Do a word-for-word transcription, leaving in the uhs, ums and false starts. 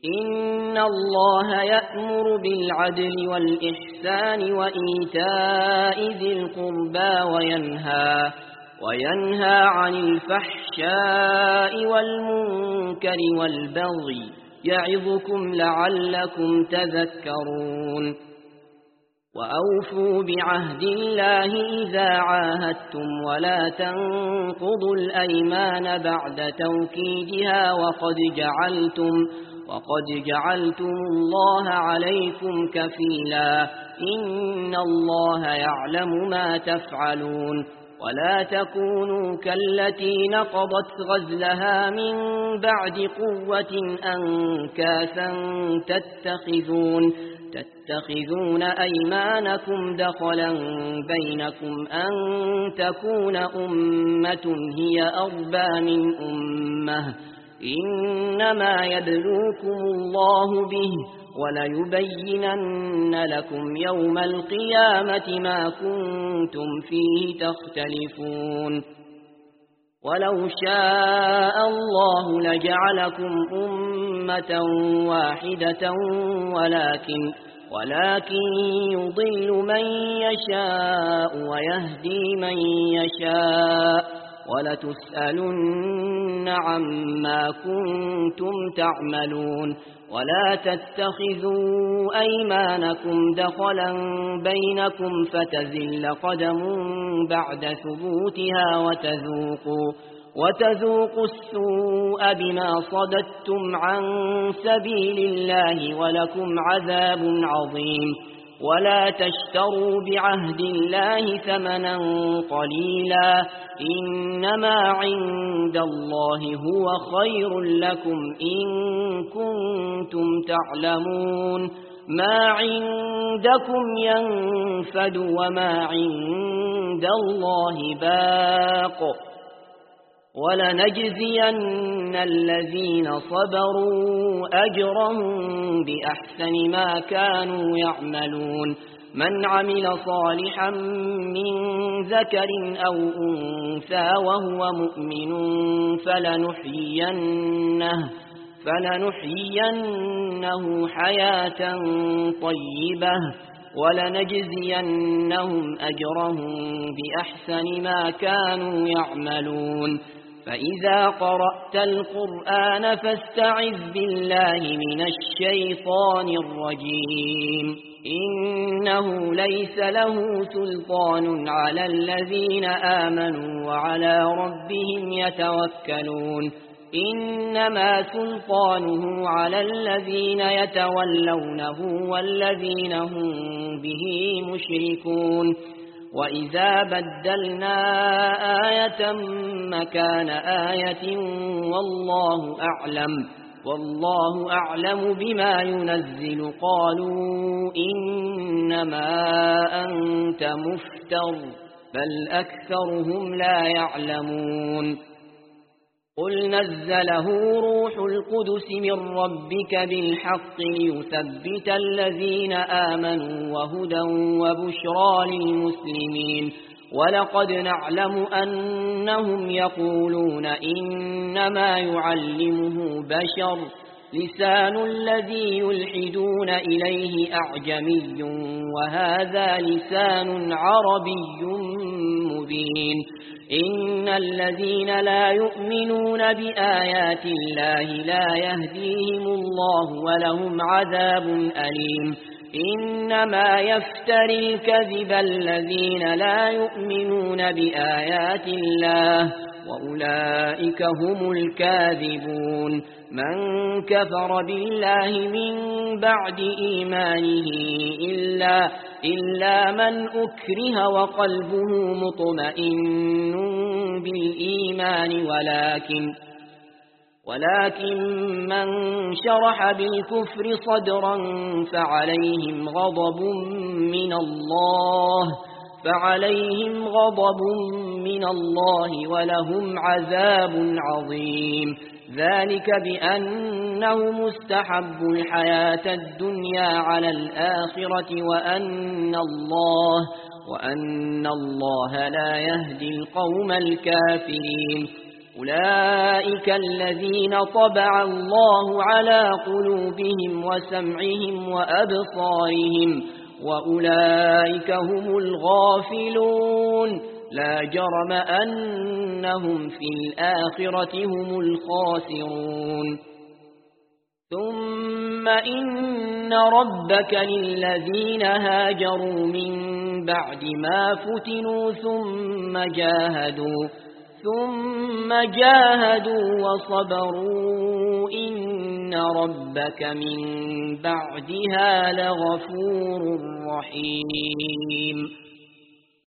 إن الله يأمر بالعدل والإحسان وإيتاء ذي القربى وينهى, وينهى عن الفحشاء والمنكر والبغي يعظكم لعلكم تذكرون. وأوفوا بعهد الله إذا عاهدتم ولا تنقضوا الأيمان بعد توكيدها وقد جعلتم, وقد جعلتم الله عليكم كفيلا إن الله يعلم ما تفعلون. ولا تكونوا كالتي نقضت غزلها من بعد قوة أنكاثا تتخذون تتخذون أيمانكم دخلا بينكم أن تكون أمة هي أربى من أمة إنما يبلوكم الله به وليبينن لكم يوم القيامة ما كنتم فيه تختلفون. ولو شاء الله لجعلكم أمة واحدة ولكن, ولكن يضل من يشاء ويهدي من يشاء ولتسألن عما كنتم تعملون. ولا تتخذوا أيمانكم دخلا بينكم فتزل قدم بعد ثبوتها وتذوقوا, وتذوقوا السوء بما صددتم عن سبيل الله ولكم عذاب عظيم. ولا تشتروا بعهد الله ثمنا قليلا إنما عند الله هو خير لكم إن كنتم تعلمون. ما عندكم ينفد وما عند الله باق ولنجزين الذين صبروا أجرهم بأحسن ما كانوا يعملون. من عمل صالحا من ذكر أو أنثى وهو مؤمن فلنحيينه, فلنحيينه حياة طيبة ولنجزينهم أجرهم بأحسن ما كانوا يعملون. فإذا قرأت القرآن فاستعذ بالله من الشيطان الرجيم إنه ليس له سلطان على الذين آمنوا وعلى ربهم يتوكلون. إنما سلطانه على الذين يتولونه والذين هم به مشركون. وإذا بدلنا آية مكان آية والله أعلم والله أعلم بما ينزل قالوا إنما أنت مفتر بل أكثرهم لا يعلمون. قل نزله روح القدس من ربك بالحق ليثبت الذين آمنوا وهدى وبشرى للمسلمين. ولقد نعلم أنهم يقولون إنما يعلمه بشر لسان الذي يلحدون إليه أعجمي وهذا لسان عربي مبين. إن الذين لا يؤمنون بآيات الله لا يهديهم الله ولهم عذاب أليم. إنما يفتري الكذب الذين لا يؤمنون بآيات الله وأولئك هم الكاذبون. من كفر بالله من بعد إيمانه إلا, إلا من أكره وقلبه مطمئن بالإيمان ولكن ولكن من شرح بالكفر صدرا فعليهم غضب من الله فعليهم غضب من الله ولهم عذاب عظيم. ذلك بأنه مستحب الحياة الدنيا على الآخرة وأن الله وأن الله لا يهدي القوم الكافرين. أولئك الذين طبع الله على قلوبهم وسمعهم وأبصارهم وأولئك هم الغافلون لا جرم أنهم في الآخرة هم الخاسرون ثم إن ربك للذين هاجروا من بعد ما فتنوا ثم جاهدوا ثم جاهدوا وصبروا إن ربك من بعدها لغفور رحيم